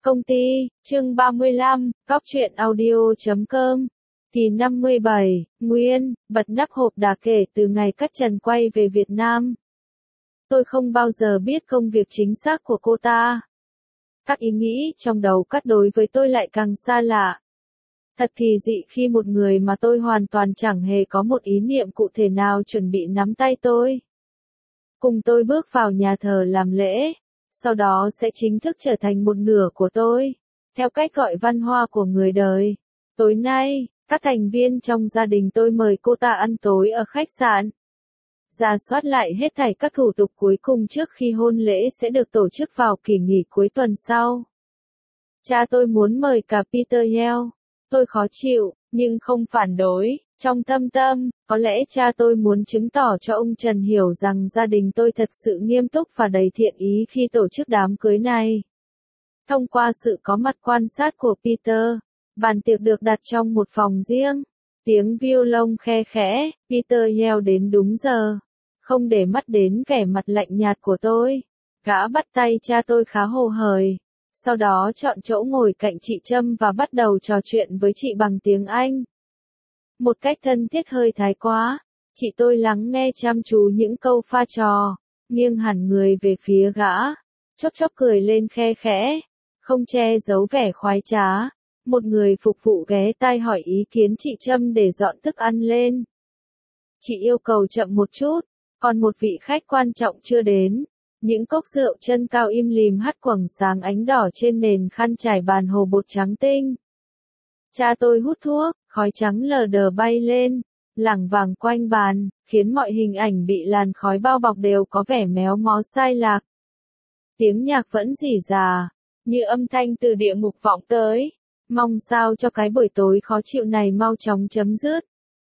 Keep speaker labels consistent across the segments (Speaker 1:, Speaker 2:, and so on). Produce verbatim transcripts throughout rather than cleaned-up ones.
Speaker 1: Công ty, chương ba mươi lăm, cóc truyện audio chấm com. Kỳ năm mươi bảy, Nguyên, bật nắp hộp đá kể từ ngày Cát Trần quay về Việt Nam. Tôi không bao giờ biết công việc chính xác của cô ta. Các ý nghĩ trong đầu Cát đối với tôi lại càng xa lạ. Thật kỳ dị khi một người mà tôi hoàn toàn chẳng hề có một ý niệm cụ thể nào chuẩn bị nắm tay tôi. Cùng tôi bước vào nhà thờ làm lễ. Sau đó sẽ chính thức trở thành một nửa của tôi, theo cách gọi văn hoa của người đời. Tối nay, các thành viên trong gia đình tôi mời cô ta ăn tối ở khách sạn. Rà soát lại hết thảy các thủ tục cuối cùng trước khi hôn lễ sẽ được tổ chức vào kỳ nghỉ cuối tuần sau. Cha tôi muốn mời cả Peter Yale. Tôi khó chịu, nhưng không phản đối. Trong thâm tâm, có lẽ cha tôi muốn chứng tỏ cho ông Trần hiểu rằng gia đình tôi thật sự nghiêm túc và đầy thiện ý khi tổ chức đám cưới này. Thông qua sự có mặt quan sát của Peter, bàn tiệc được đặt trong một phòng riêng. Tiếng violon khe khẽ, Peter Yale đến đúng giờ. Không để mắt đến vẻ mặt lạnh nhạt của tôi. Gã bắt tay cha tôi khá hồ hởi. Sau đó chọn chỗ ngồi cạnh chị Trâm và bắt đầu trò chuyện với chị bằng tiếng Anh. Một cách thân thiết hơi thái quá, chị tôi lắng nghe chăm chú những câu pha trò, nghiêng hẳn người về phía gã, chốc chốc cười lên khe khẽ, không che giấu vẻ khoái trá. Một người phục vụ ghé tai hỏi ý kiến chị Trâm để dọn thức ăn lên. Chị yêu cầu chậm một chút, còn một vị khách quan trọng chưa đến. Những cốc rượu chân cao im lìm hắt quầng sáng ánh đỏ trên nền khăn trải bàn hồ bột trắng tinh. Cha tôi hút thuốc, khói trắng lờ đờ bay lên, lẳng vàng quanh bàn, khiến mọi hình ảnh bị làn khói bao bọc đều có vẻ méo mó sai lạc. Tiếng nhạc vẫn rỉ rà, như âm thanh từ địa ngục vọng tới, mong sao cho cái buổi tối khó chịu này mau chóng chấm dứt.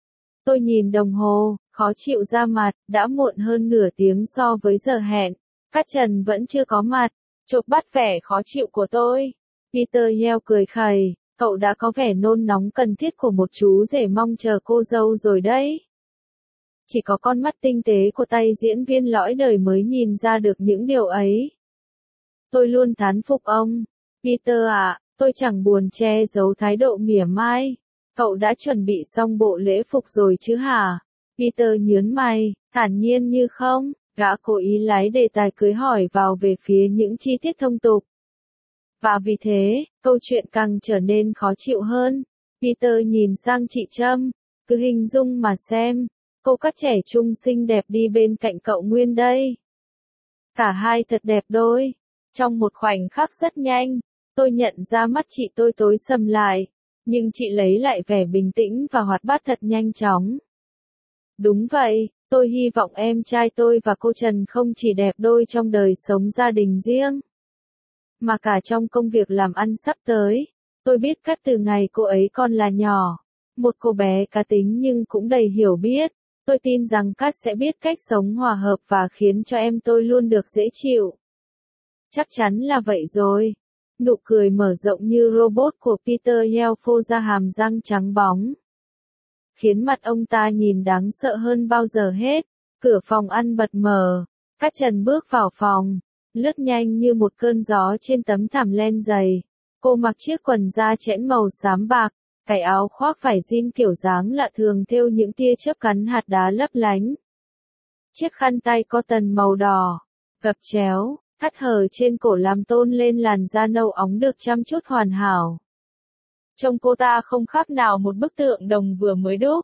Speaker 1: Tôi nhìn đồng hồ, khó chịu ra mặt, đã muộn hơn nửa tiếng so với giờ hẹn. Cát Trần vẫn chưa có mặt, chộp bắt vẻ khó chịu của tôi. Peter Yale cười khẩy. Cậu đã có vẻ nôn nóng cần thiết của một chú rể mong chờ cô dâu rồi đấy. Chỉ có con mắt tinh tế của tay diễn viên lõi đời mới nhìn ra được những điều ấy. Tôi luôn thán phục ông. Peter ạ, tôi chẳng buồn che giấu thái độ mỉa mai. Cậu đã chuẩn bị xong bộ lễ phục rồi chứ hả? Peter nhớn mày, thản nhiên như không, gã cố ý lái đề tài cưới hỏi vào về phía những chi tiết thông tục. Và vì thế, câu chuyện càng trở nên khó chịu hơn. Peter nhìn sang chị Trâm, cứ hình dung mà xem, cô Cát trẻ trung xinh đẹp đi bên cạnh cậu Nguyên đây. Cả hai thật đẹp đôi. Trong một khoảnh khắc rất nhanh, tôi nhận ra mắt chị tôi tối sầm lại, nhưng chị lấy lại vẻ bình tĩnh và hoạt bát thật nhanh chóng. Đúng vậy, tôi hy vọng em trai tôi và cô Trần không chỉ đẹp đôi trong đời sống gia đình riêng, mà cả trong công việc làm ăn sắp tới. Tôi biết Cát từ ngày cô ấy còn là nhỏ, một cô bé cá tính nhưng cũng đầy hiểu biết. Tôi tin rằng Cát sẽ biết cách sống hòa hợp và khiến cho em tôi luôn được dễ chịu. Chắc chắn là vậy rồi. Nụ cười mở rộng như robot của Peter Yale phô ra hàm răng trắng bóng, khiến mặt ông ta nhìn đáng sợ hơn bao giờ hết. Cửa phòng ăn bật mở, Cát Trần bước vào phòng, lướt nhanh như một cơn gió trên tấm thảm len dày. Cô mặc chiếc quần da chẽn màu xám bạc, cái áo khoác vải jean kiểu dáng lạ thường thêu những tia chớp cắn hạt đá lấp lánh. Chiếc khăn tay cotton màu đỏ, gập chéo, thắt hở trên cổ làm tôn lên làn da nâu óng được chăm chút hoàn hảo. Trông cô ta không khác nào một bức tượng đồng vừa mới đúc.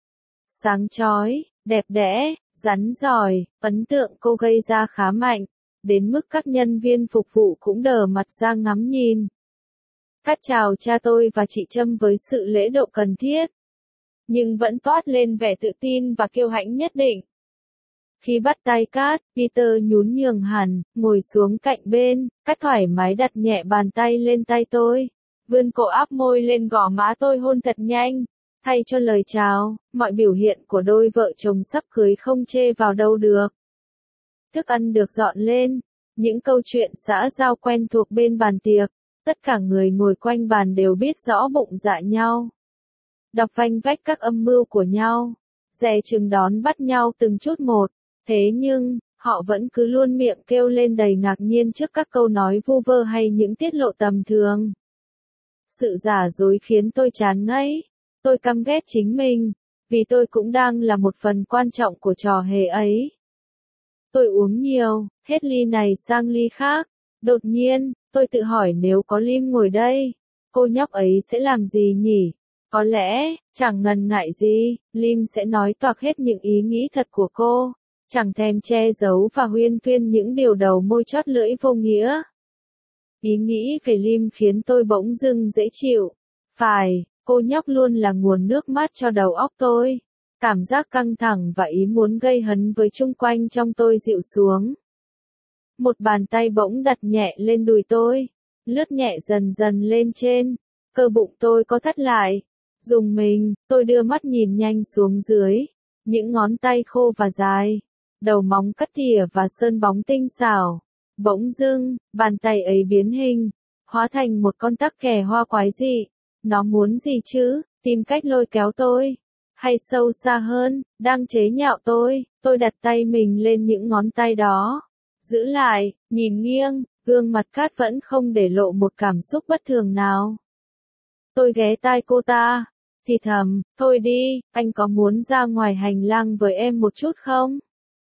Speaker 1: Sáng chói, đẹp đẽ, rắn giỏi, ấn tượng cô gây ra khá mạnh, đến mức các nhân viên phục vụ cũng đờ mặt ra ngắm nhìn. Cát chào cha tôi và chị Trâm với sự lễ độ cần thiết, nhưng vẫn toát lên vẻ tự tin và kiêu hãnh nhất định. Khi bắt tay Cát, Peter nhún nhường hẳn, ngồi xuống cạnh bên. Cát thoải mái đặt nhẹ bàn tay lên tay tôi, vươn cổ áp môi lên gò má tôi hôn thật nhanh. Thay cho lời chào, mọi biểu hiện của đôi vợ chồng sắp cưới không chê vào đâu được. Thức ăn được dọn lên, những câu chuyện xã giao quen thuộc bên bàn tiệc, tất cả người ngồi quanh bàn đều biết rõ bụng dạ nhau. Đọc vanh vách các âm mưu của nhau, dè chừng đón bắt nhau từng chút một. Thế nhưng, Họ vẫn cứ luôn miệng kêu lên đầy ngạc nhiên trước các câu nói vu vơ hay những tiết lộ tầm thường. Sự giả dối khiến tôi chán ngấy. Tôi căm ghét chính mình, vì tôi cũng đang là một phần quan trọng của trò hề ấy. Tôi uống nhiều, hết ly này sang ly khác. Đột nhiên, tôi tự hỏi nếu có Lim ngồi đây, cô nhóc ấy sẽ làm gì nhỉ? Có lẽ, chẳng ngần ngại gì, Lim sẽ nói toạc hết những ý nghĩ thật của cô, chẳng thèm che giấu và huyên thuyên những điều đầu môi chót lưỡi vô nghĩa. Ý nghĩ về Lim khiến tôi bỗng dưng dễ chịu. Phải, cô nhóc luôn là nguồn nước mát cho đầu óc tôi. Cảm giác căng thẳng và ý muốn gây hấn với chung quanh trong tôi dịu xuống. Một bàn tay bỗng đặt nhẹ lên đùi tôi, lướt nhẹ dần dần lên trên, cơ bụng tôi có thắt lại. Dùng mình, tôi đưa mắt nhìn nhanh xuống dưới, những ngón tay khô và dài, đầu móng cắt tỉa và sơn bóng tinh xảo. Bỗng dưng, bàn tay ấy biến hình, hóa thành một con tắc kè hoa quái dị. Nó muốn gì chứ, tìm cách lôi kéo tôi, hay sâu xa hơn, đang chế nhạo tôi. Tôi đặt tay mình lên những ngón tay đó, giữ lại, nhìn nghiêng, gương mặt Cát vẫn không để lộ một cảm xúc bất thường nào. Tôi ghé tai cô ta, thì thầm, thôi đi, anh có muốn ra ngoài hành lang với em một chút không?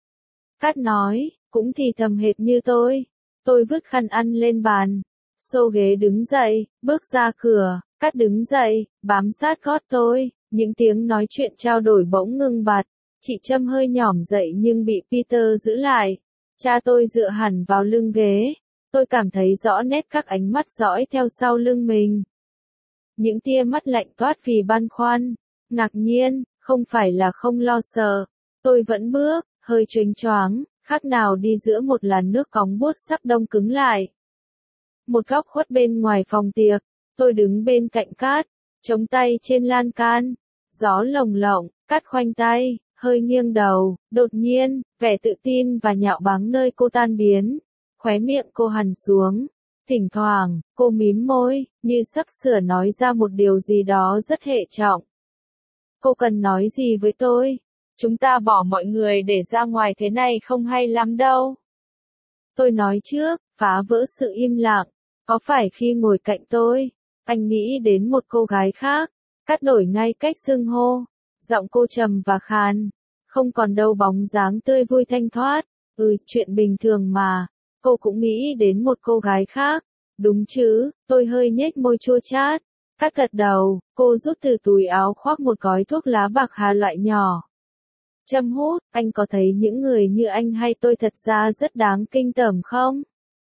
Speaker 1: Cát nói, cũng thì thầm hệt như tôi. Tôi vứt khăn ăn lên bàn, xô ghế đứng dậy, bước ra cửa. Cát đứng dậy, bám sát gót tôi, những tiếng nói chuyện trao đổi bỗng ngưng bặt. Chị Trâm hơi nhỏm dậy nhưng bị Peter giữ lại. Cha tôi dựa hẳn vào lưng ghế. Tôi cảm thấy rõ nét các ánh mắt dõi theo sau lưng mình. Những tia mắt lạnh toát vì băn khoăn, ngạc nhiên, không phải là không lo sợ. Tôi vẫn bước, hơi chênh choáng, khác nào đi giữa một làn nước cóng buốt sắp đông cứng lại. Một góc khuất bên ngoài phòng tiệc, tôi đứng bên cạnh Cát, chống tay trên lan can. Gió lồng lộng, Cát khoanh tay, hơi nghiêng đầu. Đột nhiên, vẻ tự tin và nhạo báng nơi cô tan biến. Khóe miệng cô hằn xuống. Thỉnh thoảng, cô mím môi, như sắp sửa nói ra một điều gì đó rất hệ trọng. Cô cần nói gì với tôi? Chúng ta bỏ mọi người để ra ngoài thế này không hay lắm đâu. Tôi nói trước, phá vỡ sự im lặng. Có phải khi ngồi cạnh tôi, anh nghĩ đến một cô gái khác? Cắt đổi ngay cách xưng hô. Giọng cô trầm và khàn. Không còn đâu bóng dáng tươi vui thanh thoát. Ừ, chuyện bình thường mà. Cô cũng nghĩ đến một cô gái khác. Đúng chứ, tôi hơi nhếch môi chua chát. Cắt gật đầu, cô rút từ túi áo khoác một gói thuốc lá bạc hà loại nhỏ. Châm hút, anh có thấy những người như anh hay tôi thật ra rất đáng kinh tởm không?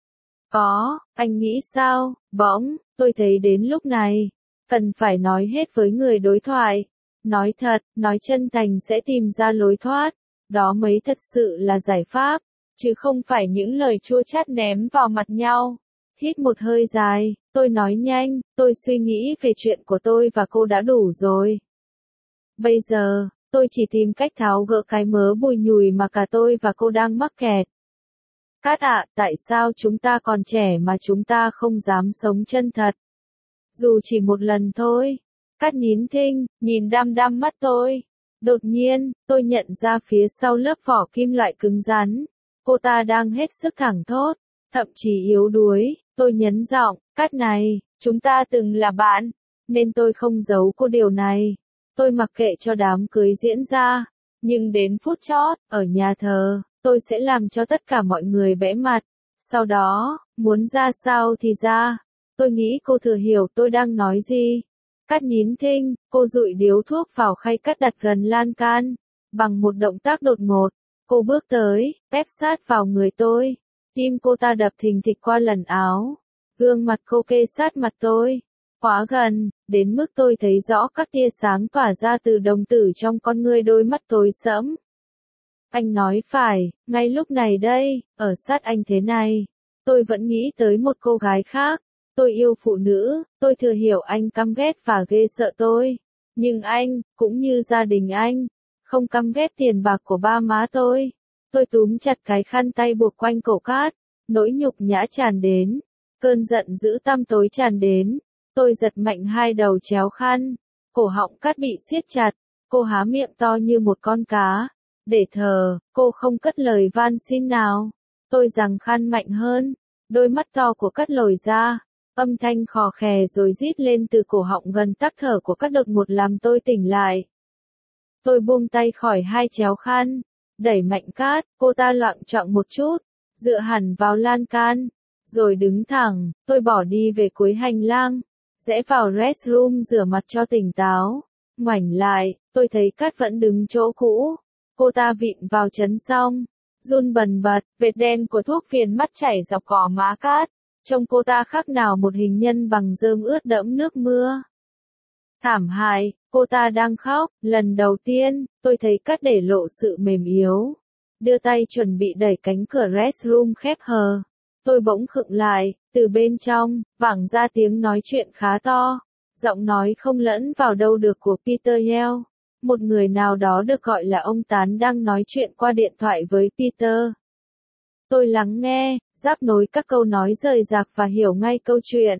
Speaker 1: Có, anh nghĩ sao? Bỗng, tôi thấy đến lúc này, cần phải nói hết với người đối thoại. Nói thật, nói chân thành sẽ tìm ra lối thoát. Đó mới thật sự là giải pháp, chứ không phải những lời chua chát ném vào mặt nhau. Hít một hơi dài, tôi nói nhanh, tôi suy nghĩ về chuyện của tôi và cô đã đủ rồi. Bây giờ, tôi chỉ tìm cách tháo gỡ cái mớ bùi nhùi mà cả tôi và cô đang mắc kẹt. Cát ạ, tại sao chúng ta còn trẻ mà chúng ta không dám sống chân thật? Dù chỉ một lần thôi. Cát nín thinh, nhìn đăm đăm mắt tôi. Đột nhiên, tôi nhận ra phía sau lớp vỏ kim loại cứng rắn, cô ta đang hết sức thẳng thốt, thậm chí yếu đuối. Tôi nhấn giọng, Cát này, chúng ta từng là bạn, nên tôi không giấu cô điều này. Tôi mặc kệ cho đám cưới diễn ra, nhưng đến phút chót, ở nhà thờ, tôi sẽ làm cho tất cả mọi người bẽ mặt. Sau đó, muốn ra sao thì ra. Tôi nghĩ cô thừa hiểu tôi đang nói gì. Cát nín thinh, cô dụi điếu thuốc vào khay cát đặt gần lan can. Bằng một động tác đột ngột, cô bước tới, ép sát vào người tôi. Tim cô ta đập thình thịch qua lần áo. Gương mặt cô kê sát mặt tôi. Quá gần, đến mức tôi thấy rõ các tia sáng tỏa ra từ đồng tử trong con ngươi đôi mắt tối sẫm. Anh nói phải, ngay lúc này đây, ở sát anh thế này, tôi vẫn nghĩ tới một cô gái khác. Tôi yêu phụ nữ, tôi thừa hiểu anh căm ghét và ghê sợ tôi. Nhưng anh, cũng như gia đình anh, không căm ghét tiền bạc của ba má tôi. Tôi túm chặt cái khăn tay buộc quanh cổ Cát, nỗi nhục nhã tràn đến, cơn giận dữ tăm tối tràn đến. Tôi giật mạnh hai đầu chéo khăn, cổ họng Cát bị siết chặt, cô há miệng to như một con cá, Để thờ, cô không cất lời van xin nào. Tôi giằng khăn mạnh hơn. Đôi mắt to của Cát lồi ra. Âm thanh khò khè rồi rít lên từ cổ họng gần tắc thở của Cát đột ngột làm tôi tỉnh lại. Tôi buông tay khỏi hai chéo khăn. Đẩy mạnh Cát, cô ta loạng choạng một chút. Dựa hẳn vào lan can. Rồi đứng thẳng, tôi bỏ đi về cuối hành lang. Rẽ vào restroom rửa mặt cho tỉnh táo. Ngoảnh lại, tôi thấy Cát vẫn đứng chỗ cũ. Cô ta vịn vào chấn xong. Run bần bật, vệt đen của thuốc phiền mắt chảy dọc gò má Cát. Trông cô ta khác nào một hình nhân bằng rơm ướt đẫm nước mưa. Thảm hại, cô ta đang khóc. Lần đầu tiên, tôi thấy Cát để lộ sự mềm yếu. Đưa tay chuẩn bị đẩy cánh cửa restroom khép hờ. Tôi bỗng khựng lại, từ bên trong, vẳng ra tiếng nói chuyện khá to. Giọng nói không lẫn vào đâu được của Peter Yell. Một người nào đó được gọi là ông Tán đang nói chuyện qua điện thoại với Peter. Tôi lắng nghe, giáp nối các câu nói rời rạc và hiểu ngay câu chuyện.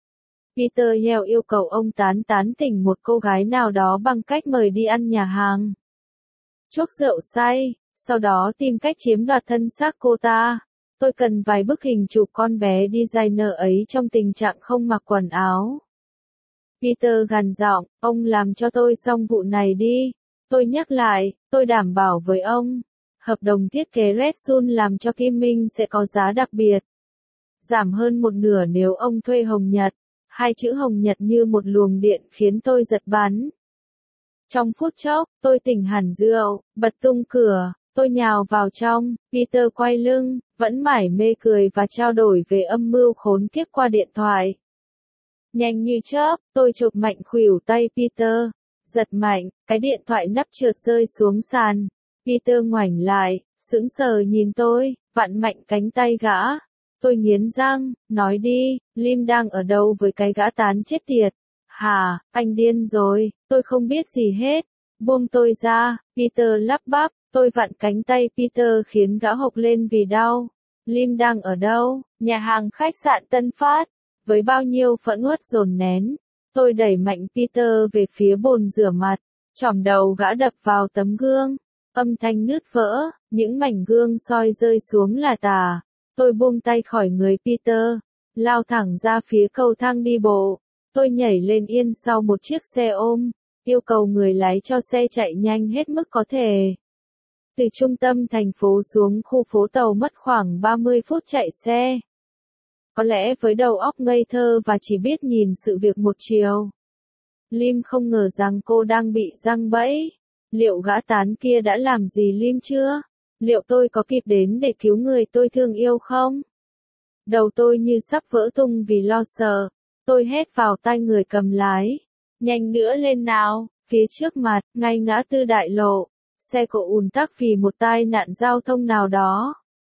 Speaker 1: Peter Yell yêu cầu ông Tán tán tỉnh một cô gái nào đó bằng cách mời đi ăn nhà hàng. Chuốc rượu say, sau đó tìm cách chiếm đoạt thân xác cô ta. Tôi cần vài bức hình chụp con bé designer ấy trong tình trạng không mặc quần áo. Peter gằn giọng, ông làm cho tôi xong vụ này đi. Tôi nhắc lại, tôi đảm bảo với ông. Hợp đồng thiết kế Red Sun làm cho Kim Minh sẽ có giá đặc biệt. Giảm hơn một nửa nếu ông thuê Hồng Nhật. Hai chữ Hồng Nhật như một luồng điện khiến tôi giật bắn. Trong phút chốc, tôi tỉnh hẳn rượu, bật tung cửa. Tôi nhào vào trong, Peter quay lưng, vẫn mải mê cười và trao đổi về âm mưu khốn kiếp qua điện thoại. Nhanh như chớp, tôi chụp mạnh khuỷu tay Peter. Giật mạnh, cái điện thoại nắp trượt rơi xuống sàn. Peter ngoảnh lại, sững sờ nhìn tôi, vặn mạnh cánh tay gã. Tôi nghiến răng, nói đi, Lim đang ở đâu với cái gã tán chết tiệt. Hả, anh điên rồi, tôi không biết gì hết. Buông tôi ra, Peter lắp bắp. Tôi vặn cánh tay Peter khiến gã hộc lên vì đau. Lim đang ở đâu? Nhà hàng khách sạn Tân Phát. Với bao nhiêu phẫn uất dồn nén, tôi đẩy mạnh Peter về phía bồn rửa mặt. Chỏm đầu gã đập vào tấm gương. Âm thanh nứt vỡ, những mảnh gương soi rơi xuống là tả. Tôi buông tay khỏi người Peter, lao thẳng ra phía cầu thang đi bộ. Tôi nhảy lên yên sau một chiếc xe ôm, yêu cầu người lái cho xe chạy nhanh hết mức có thể. Từ trung tâm thành phố xuống khu phố tàu mất khoảng ba mươi phút chạy xe. Có lẽ với đầu óc ngây thơ và chỉ biết nhìn sự việc một chiều. Lim không ngờ rằng cô đang bị giăng bẫy. Liệu gã tán kia đã làm gì Lim chưa? Liệu tôi có kịp đến để cứu người tôi thương yêu không? Đầu tôi như sắp vỡ tung vì lo sợ. Tôi hét vào tai người cầm lái. Nhanh nữa lên nào, phía trước mặt, ngay ngã tư đại lộ. Xe cộ ùn tắc vì một tai nạn giao thông nào đó.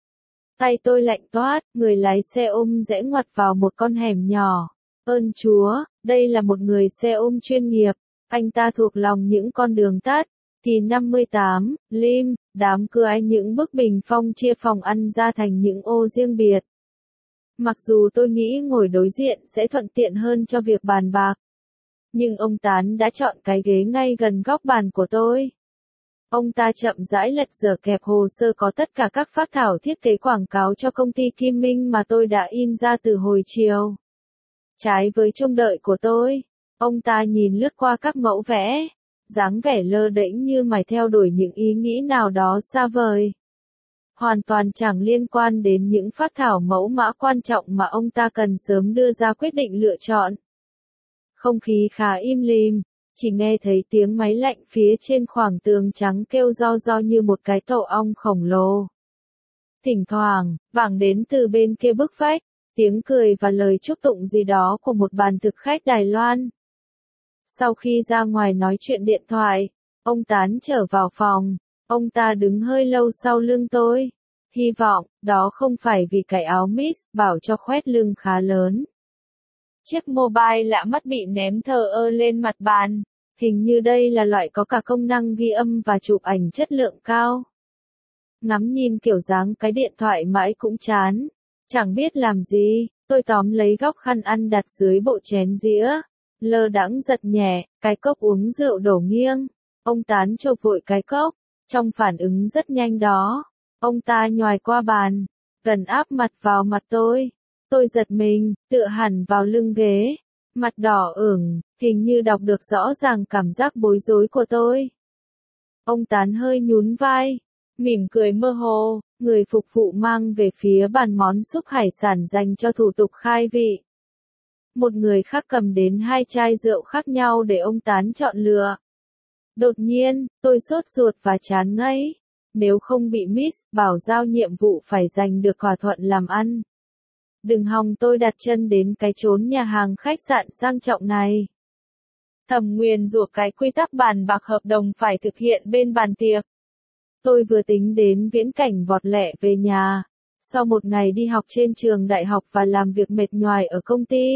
Speaker 1: Tay tôi lạnh toát, người lái xe ôm rẽ ngoặt vào một con hẻm nhỏ. Ơn Chúa, đây là một người xe ôm chuyên nghiệp. Anh ta thuộc lòng những con đường tắt. Kỳ năm mươi tám, Lim, đám cưới những bức bình phong chia phòng ăn ra thành những ô riêng biệt. Mặc dù tôi nghĩ ngồi đối diện sẽ thuận tiện hơn cho việc bàn bạc. Nhưng ông Tán đã chọn cái ghế ngay gần góc bàn của tôi. Ông ta chậm rãi lật dở kẹp hồ sơ có tất cả các phác thảo thiết kế quảng cáo cho công ty Kim Minh mà tôi đã in ra từ hồi chiều. Trái với trông đợi của tôi, ông ta nhìn lướt qua các mẫu vẽ, dáng vẻ lơ đễnh như mải theo đuổi những ý nghĩ nào đó xa vời. Hoàn toàn chẳng liên quan đến những phác thảo mẫu mã quan trọng mà ông ta cần sớm đưa ra quyết định lựa chọn. Không khí khá im lìm. Chỉ nghe thấy tiếng máy lạnh phía trên khoảng tường trắng kêu ro ro như một cái tổ ong khổng lồ. Thỉnh thoảng, vẳng đến từ bên kia bức vách, tiếng cười và lời chúc tụng gì đó của một bàn thực khách Đài Loan. Sau khi ra ngoài nói chuyện điện thoại, ông Tán trở vào phòng, ông ta đứng hơi lâu sau lưng tôi. Hy vọng, đó không phải vì cái áo mix, bảo cho khoét lưng khá lớn. Chiếc mobile lạ mắt bị ném thờ ơ lên mặt bàn. Hình như đây là loại có cả công năng ghi âm và chụp ảnh chất lượng cao. Ngắm nhìn kiểu dáng cái điện thoại mãi cũng chán. Chẳng biết làm gì, tôi tóm lấy góc khăn ăn đặt dưới bộ chén dĩa. Lơ đãng giật nhẹ, cái cốc uống rượu đổ nghiêng. Ông Tán chộp vội cái cốc. Trong phản ứng rất nhanh đó, ông ta nhoài qua bàn, gần áp mặt vào mặt tôi. Tôi giật mình, tựa hẳn vào lưng ghế, mặt đỏ ửng, hình như đọc được rõ ràng cảm giác bối rối của tôi. Ông Tán hơi nhún vai, mỉm cười mơ hồ, người phục vụ mang về phía bàn món súp hải sản dành cho thủ tục khai vị. Một người khác cầm đến hai chai rượu khác nhau để ông Tán chọn lựa. Đột nhiên, tôi sốt ruột và chán ngấy. Nếu không bị miss, bảo giao nhiệm vụ phải giành được thỏa thuận làm ăn. Đừng hòng tôi đặt chân đến cái chốn nhà hàng khách sạn sang trọng này. Thầm nguyền rủa cái quy tắc bàn bạc hợp đồng phải thực hiện bên bàn tiệc. Tôi vừa tính đến viễn cảnh vọt lẹ về nhà, sau một ngày đi học trên trường đại học và làm việc mệt nhoài ở công ty.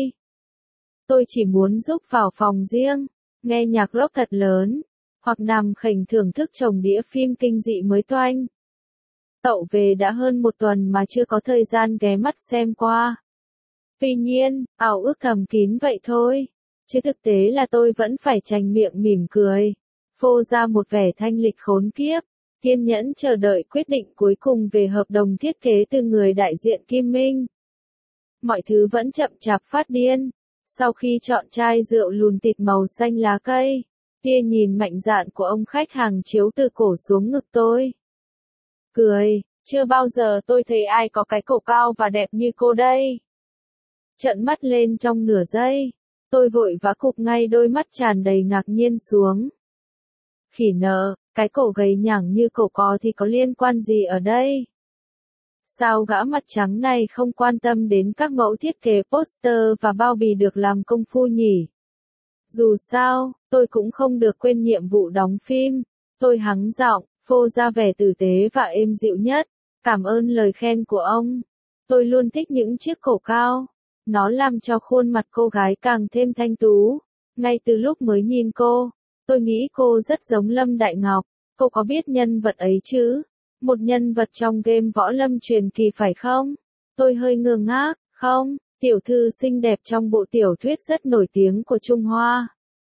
Speaker 1: Tôi chỉ muốn giúp vào phòng riêng, nghe nhạc rock thật lớn, hoặc nằm khểnh thưởng thức chồng đĩa phim kinh dị mới toanh. Tậu về đã hơn một tuần mà chưa có thời gian ghé mắt xem qua. Tuy nhiên, ảo ước thầm kín vậy thôi, chứ thực tế là tôi vẫn phải chành miệng mỉm cười, phô ra một vẻ thanh lịch khốn kiếp, kiên nhẫn chờ đợi quyết định cuối cùng về hợp đồng thiết kế từ người đại diện Kim Minh. Mọi thứ vẫn chậm chạp phát điên. Sau khi chọn chai rượu lùn tịt màu xanh lá cây, tia nhìn mạnh dạn của ông khách hàng chiếu từ cổ xuống ngực tôi. Cười, chưa bao giờ tôi thấy ai có cái cổ cao và đẹp như cô đây. Trợn mắt lên trong nửa giây, tôi vội vã cụp ngay đôi mắt tràn đầy ngạc nhiên xuống. Khỉ nợ, cái cổ gầy nhẳng như cổ cò thì có liên quan gì ở đây? Sao gã mặt trắng này không quan tâm đến các mẫu thiết kế poster và bao bì được làm công phu nhỉ? Dù sao, tôi cũng không được quên nhiệm vụ đóng phim. Tôi hắng giọng, phô ra vẻ tử tế và êm dịu nhất. Cảm ơn lời khen của ông. Tôi luôn thích những chiếc cổ cao. Nó làm cho khuôn mặt cô gái càng thêm thanh tú. Ngay từ lúc mới nhìn cô, tôi nghĩ cô rất giống Lâm Đại Ngọc. Cô có biết nhân vật ấy chứ? Một nhân vật trong game võ lâm truyền kỳ phải không? Tôi hơi ngơ ngác, không, tiểu thư xinh đẹp trong bộ tiểu thuyết rất nổi tiếng của Trung Hoa.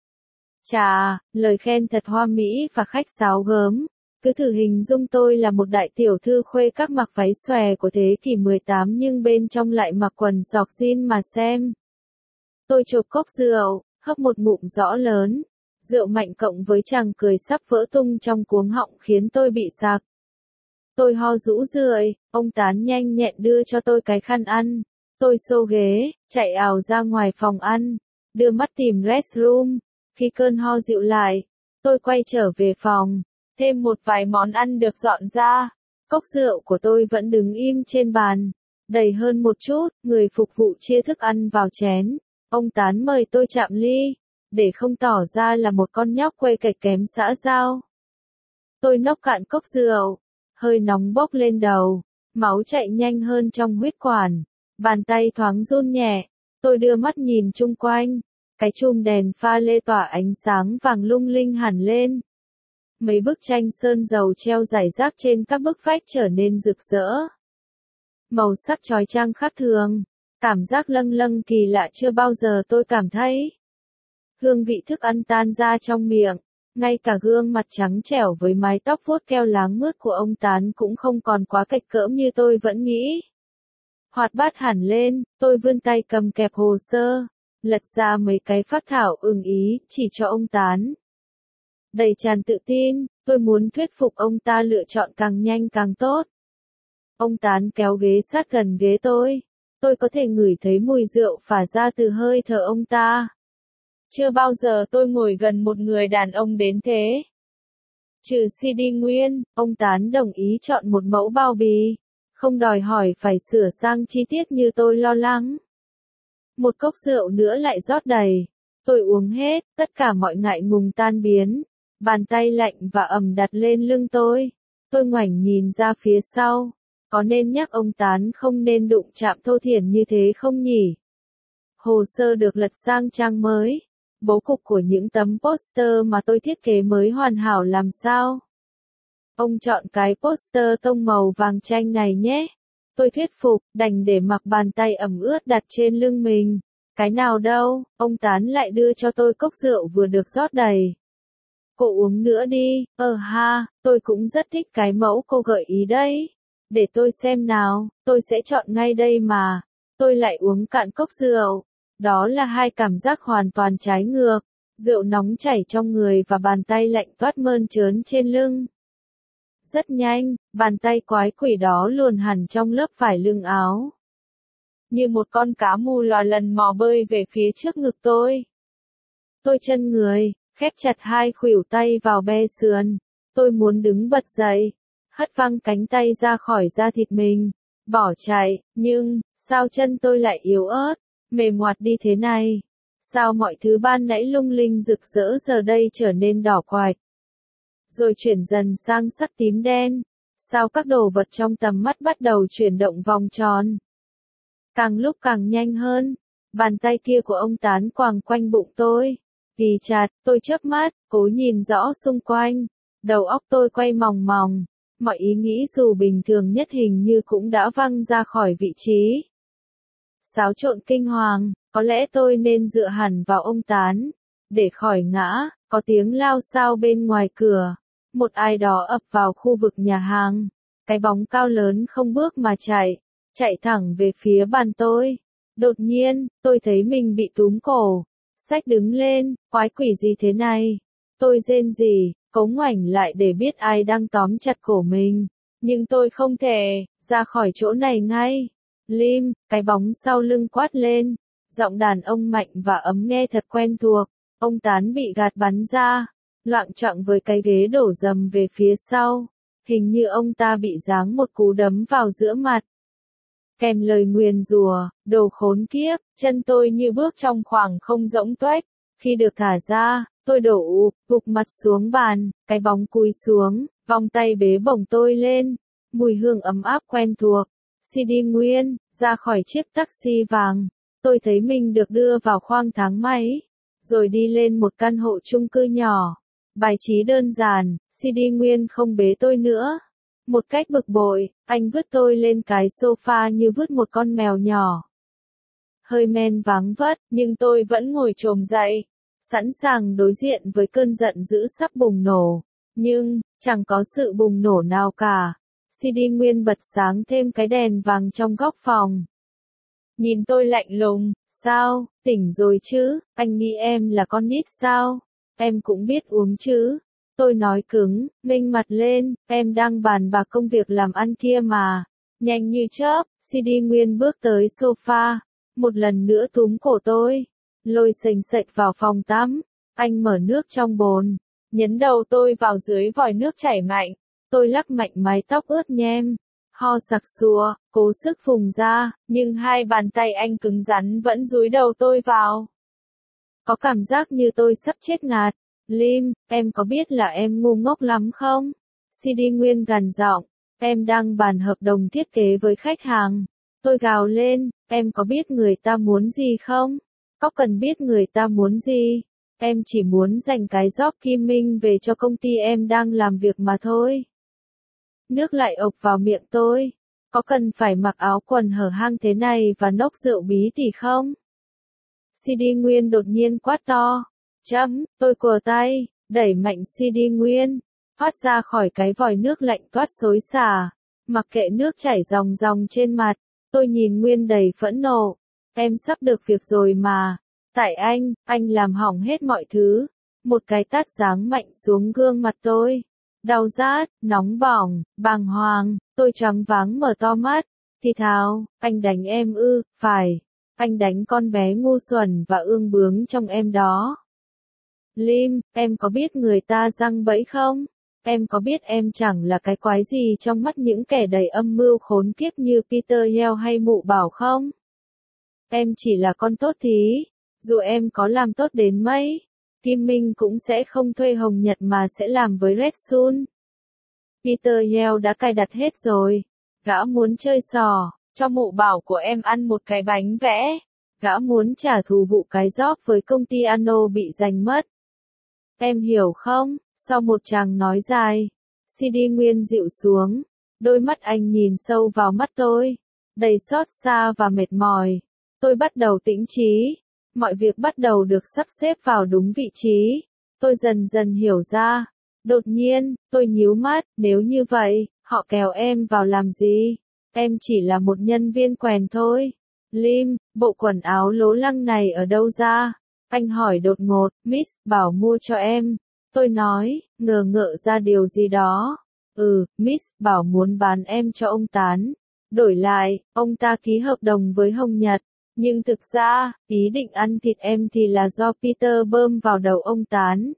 Speaker 1: Chà, lời khen thật hoa mỹ và khách sáo gớm. Cứ thử hình dung tôi là một đại tiểu thư khuê các mặc váy xòe của thế kỷ mười tám nhưng bên trong lại mặc quần sọc jean mà xem. Tôi chộp cốc rượu, hấp một ngụm rõ lớn. Rượu mạnh cộng với chàng cười sắp vỡ tung trong cuống họng khiến tôi bị sặc. Tôi ho rũ rượi, ông Tán nhanh nhẹn đưa cho tôi cái khăn ăn. Tôi xô ghế, chạy ào ra ngoài phòng ăn, đưa mắt tìm restroom. Khi cơn ho dịu lại, tôi quay trở về phòng, thêm một vài món ăn được dọn ra. Cốc rượu của tôi vẫn đứng im trên bàn, đầy hơn một chút, người phục vụ chia thức ăn vào chén. Ông Tán mời tôi chạm ly, để không tỏ ra là một con nhóc quê kệch kém xã giao. Tôi nốc cạn cốc rượu. Hơi nóng bốc lên đầu, máu chạy nhanh hơn trong huyết quản, bàn tay thoáng run nhẹ, tôi đưa mắt nhìn chung quanh, cái chùm đèn pha lê tỏa ánh sáng vàng lung linh hẳn lên. Mấy bức tranh sơn dầu treo rải rác trên các bức vách trở nên rực rỡ. Màu sắc chói chang khác thường, cảm giác lâng lâng kỳ lạ chưa bao giờ tôi cảm thấy. Hương vị thức ăn tan ra trong miệng. Ngay cả gương mặt trắng trẻo với mái tóc vuốt keo láng mướt của ông Tán cũng không còn quá kệch cỡm như tôi vẫn nghĩ. Hoạt bát hẳn lên, tôi vươn tay cầm kẹp hồ sơ, lật ra mấy cái phác thảo ưng ý, chỉ cho ông Tán. Đầy tràn tự tin, tôi muốn thuyết phục ông ta lựa chọn càng nhanh càng tốt. Ông Tán kéo ghế sát gần ghế tôi, tôi có thể ngửi thấy mùi rượu phả ra từ hơi thở ông ta. Chưa bao giờ tôi ngồi gần một người đàn ông đến thế. Trừ xê đê nguyên, ông Tán đồng ý chọn một mẫu bao bì, không đòi hỏi phải sửa sang chi tiết như tôi lo lắng. Một cốc rượu nữa lại rót đầy. Tôi uống hết, tất cả mọi ngại ngùng tan biến. Bàn tay lạnh và ẩm đặt lên lưng tôi. Tôi ngoảnh nhìn ra phía sau. Có nên nhắc ông Tán không nên đụng chạm thô thiển như thế không nhỉ? Hồ sơ được lật sang trang mới. Bố cục của những tấm poster mà tôi thiết kế mới hoàn hảo làm sao? Ông chọn cái poster tông màu vàng chanh này nhé. Tôi thuyết phục, đành để mặc bàn tay ẩm ướt đặt trên lưng mình. Cái nào đâu, ông Tán lại đưa cho tôi cốc rượu vừa được rót đầy. Cô uống nữa đi, ờ ha, tôi cũng rất thích cái mẫu cô gợi ý đấy. Để tôi xem nào, tôi sẽ chọn ngay đây mà. Tôi lại uống cạn cốc rượu. Đó là hai cảm giác hoàn toàn trái ngược. Rượu nóng chảy trong người và bàn tay lạnh toát mơn trớn trên lưng. Rất nhanh, bàn tay quái quỷ đó luồn hẳn trong lớp vải lưng áo. Như một con cá mù lò lần mò bơi về phía trước ngực tôi. Tôi chân người, khép chặt hai khuỷu tay vào be sườn. Tôi muốn đứng bật dậy, hất văng cánh tay ra khỏi da thịt mình, bỏ chạy, nhưng, sao chân tôi lại yếu ớt, mềm ngoặt đi thế này? Sao mọi thứ ban nãy lung linh rực rỡ giờ đây trở nên đỏ quạch? Rồi chuyển dần sang sắc tím đen. Sao các đồ vật trong tầm mắt bắt đầu chuyển động vòng tròn? Càng lúc càng nhanh hơn, bàn tay kia của ông Tán quàng quanh bụng tôi. Ghì chặt, tôi chớp mắt, cố nhìn rõ xung quanh. Đầu óc tôi quay mòng mòng. Mọi ý nghĩ dù bình thường nhất hình như cũng đã văng ra khỏi vị trí. Xáo trộn kinh hoàng, có lẽ tôi nên dựa hẳn vào ông Tán. Để khỏi ngã, có tiếng lao xao bên ngoài cửa. Một ai đó ập vào khu vực nhà hàng. Cái bóng cao lớn không bước mà chạy, chạy thẳng về phía bàn tôi. Đột nhiên, tôi thấy mình bị túm cổ. Xách đứng lên, quái quỷ gì thế này? Tôi rên rỉ, cố ngoảnh lại để biết ai đang tóm chặt cổ mình. Nhưng tôi không thể, ra khỏi chỗ này ngay. Lim, cái bóng sau lưng quát lên. Giọng đàn ông mạnh và ấm nghe thật quen thuộc. Ông Tán bị gạt bắn ra, loạng choạng với cái ghế đổ dầm về phía sau. Hình như ông ta bị giáng một cú đấm vào giữa mặt. Kèm lời nguyền rủa, đồ khốn kiếp, chân tôi như bước trong khoảng không rỗng tuếch. Khi được thả ra, tôi đổ ụp, gục mặt xuống bàn, cái bóng cúi xuống, vòng tay bế bổng tôi lên. Mùi hương ấm áp quen thuộc. xê đê nguyên, ra khỏi chiếc taxi vàng. Tôi thấy mình được đưa vào khoang thang máy, rồi đi lên một căn hộ chung cư nhỏ. Bài trí đơn giản, xê đê nguyên không bế tôi nữa. Một cách bực bội, anh vứt tôi lên cái sofa như vứt một con mèo nhỏ. Hơi men váng vất, nhưng tôi vẫn ngồi chồm dậy, sẵn sàng đối diện với cơn giận dữ sắp bùng nổ. Nhưng, chẳng có sự bùng nổ nào cả. xê đê nguyên bật sáng thêm cái đèn vàng trong góc phòng. Nhìn tôi lạnh lùng, sao, tỉnh rồi chứ, anh nghĩ em là con nít sao? Em cũng biết uống chứ. Tôi nói cứng, nghênh mặt lên, em đang bàn bạc công việc làm ăn kia mà. Nhanh như chớp, xê đê Nguyên bước tới sofa, một lần nữa túm cổ tôi, lôi sềnh sệch vào phòng tắm. Anh mở nước trong bồn, nhấn đầu tôi vào dưới vòi nước chảy mạnh. Tôi lắc mạnh mái tóc ướt nhem, ho sặc sụa, cố sức phùng ra, nhưng hai bàn tay anh cứng rắn vẫn dúi đầu tôi vào. Có cảm giác như tôi sắp chết ngạt. Lim, em có biết là em ngu ngốc lắm không? xê đê Nguyên gằn giọng, em đang bàn hợp đồng thiết kế với khách hàng. Tôi gào lên, em có biết người ta muốn gì không? Có cần biết người ta muốn gì? Em chỉ muốn dành cái job Kim Minh về cho công ty em đang làm việc mà thôi. Nước lại ộc vào miệng tôi. Có cần phải mặc áo quần hở hang thế này và nốc rượu bí tỉ không? xê đê Nguyên đột nhiên quát to. Chấm, tôi quờ tay, đẩy mạnh xê đê Nguyên, thoát ra khỏi cái vòi nước lạnh toát xối xả. Mặc kệ nước chảy ròng ròng trên mặt, tôi nhìn Nguyên đầy phẫn nộ. Em sắp được việc rồi mà. Tại anh, anh làm hỏng hết mọi thứ. Một cái tát giáng mạnh xuống gương mặt tôi. Đau rát, nóng bỏng, bàng hoàng, tôi choáng váng mở to mắt. Thì thào, anh đánh em ư, phải. Anh đánh con bé ngu xuẩn và ương bướng trong em đó. Lim, em có biết người ta giăng bẫy không? Em có biết em chẳng là cái quái gì trong mắt những kẻ đầy âm mưu khốn kiếp như Peter Yale hay Mụ Bảo không? Em chỉ là con tốt thí. Dù em có làm tốt đến mấy, Kim Minh cũng sẽ không thuê Hồng Nhật mà sẽ làm với Red Sun. Peter Yale đã cài đặt hết rồi. Gã muốn chơi xò, cho Mụ Bảo của em ăn một cái bánh vẽ. Gã muốn trả thù vụ cái job với công ty Ano bị giành mất. Em hiểu không? Sau một tràng nói dài, xê đê Nguyên dịu xuống. Đôi mắt anh nhìn sâu vào mắt tôi, đầy xót xa và mệt mỏi. Tôi bắt đầu tĩnh trí. Mọi việc bắt đầu được sắp xếp vào đúng vị trí. Tôi dần dần hiểu ra. Đột nhiên, tôi nhíu mắt, nếu như vậy, họ kéo em vào làm gì? Em chỉ là một nhân viên quèn thôi. Lim, bộ quần áo lố lăng này ở đâu ra? Anh hỏi đột ngột, Miss, bảo mua cho em. Tôi nói, ngờ ngợ ra điều gì đó. Ừ, Miss, bảo muốn bán em cho ông Tán. Đổi lại, ông ta ký hợp đồng với Hồng Nhật. Nhưng thực ra, ý định ăn thịt em thì là do Peter bơm vào đầu ông Tán.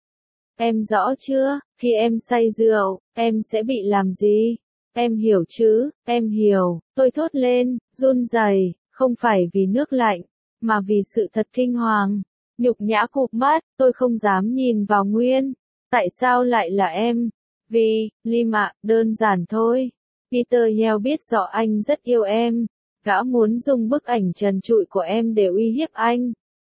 Speaker 1: Em rõ chưa, khi em say rượu, em sẽ bị làm gì? Em hiểu chứ, em hiểu, tôi thốt lên, run rẩy, không phải vì nước lạnh, mà vì sự thật kinh hoàng. Nhục nhã cụp mắt, tôi không dám nhìn vào Nguyên. Tại sao lại là em? Vì, Lim ạ, đơn giản thôi. Peter Yale biết rõ anh rất yêu em. Gã muốn dùng bức ảnh trần trụi của em để uy hiếp anh.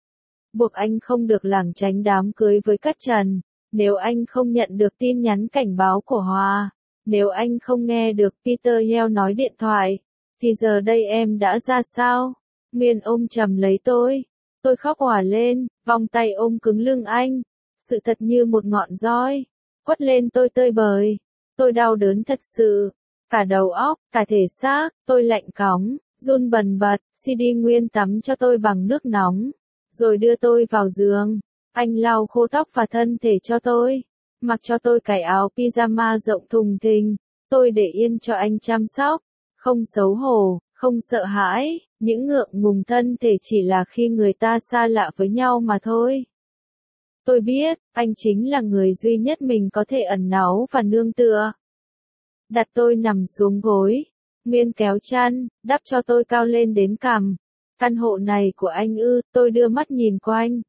Speaker 1: Buộc anh không được lảng tránh đám cưới với Cát Trần. Nếu anh không nhận được tin nhắn cảnh báo của Hòa, nếu anh không nghe được Peter Yale nói điện thoại, thì giờ đây em đã ra sao? Nguyên ôm chầm lấy tôi. Tôi khóc òa lên, vòng tay ôm cứng lưng anh. Sự thật như một ngọn roi, quất lên tôi tơi bời. Tôi đau đớn thật sự. Cả đầu óc, cả thể xác, tôi lạnh cóng, run bần bật. xê đê Nguyên tắm cho tôi bằng nước nóng, rồi đưa tôi vào giường. Anh lau khô tóc và thân thể cho tôi, mặc cho tôi cài áo pyjama rộng thùng thình. Tôi để yên cho anh chăm sóc, không xấu hổ, không sợ hãi, những ngượng ngùng thân thể chỉ là khi người ta xa lạ với nhau mà thôi. Tôi biết, anh chính là người duy nhất mình có thể ẩn náu và nương tựa. Đặt tôi nằm xuống gối, Nguyên kéo chăn, đắp cho tôi cao lên đến cằm. Căn hộ này của anh ư? Tôi đưa mắt nhìn quanh.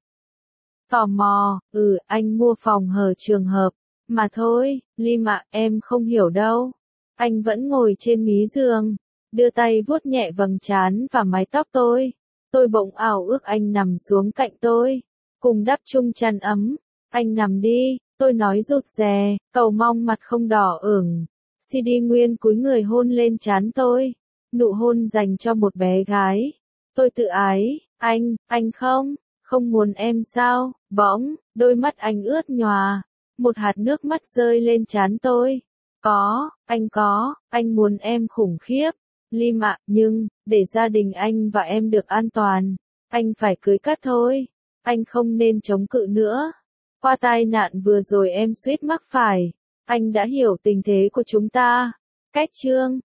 Speaker 1: Tò mò, ừ, anh mua phòng hở trường hợp, mà thôi, Lim ạ, em không hiểu đâu. Anh vẫn ngồi trên mí giường, đưa tay vuốt nhẹ vầng trán và mái tóc tôi. Tôi bỗng ảo ước anh nằm xuống cạnh tôi, cùng đắp chung chăn ấm. Anh nằm đi, tôi nói rụt rè, cầu mong mặt không đỏ ửng. xê đê Nguyên cúi người hôn lên trán tôi, nụ hôn dành cho một bé gái. Tôi tự ái, anh, anh không, không muốn em sao? Bỗng, đôi mắt anh ướt nhòa, một hạt nước mắt rơi lên trán tôi. Có, anh có, anh muốn em khủng khiếp. Lim ạ, nhưng, để gia đình anh và em được an toàn, anh phải cưới Cát thôi. Anh không nên chống cự nữa. Qua tai nạn vừa rồi em suýt mắc phải. Anh đã hiểu tình thế của chúng ta. Cách chương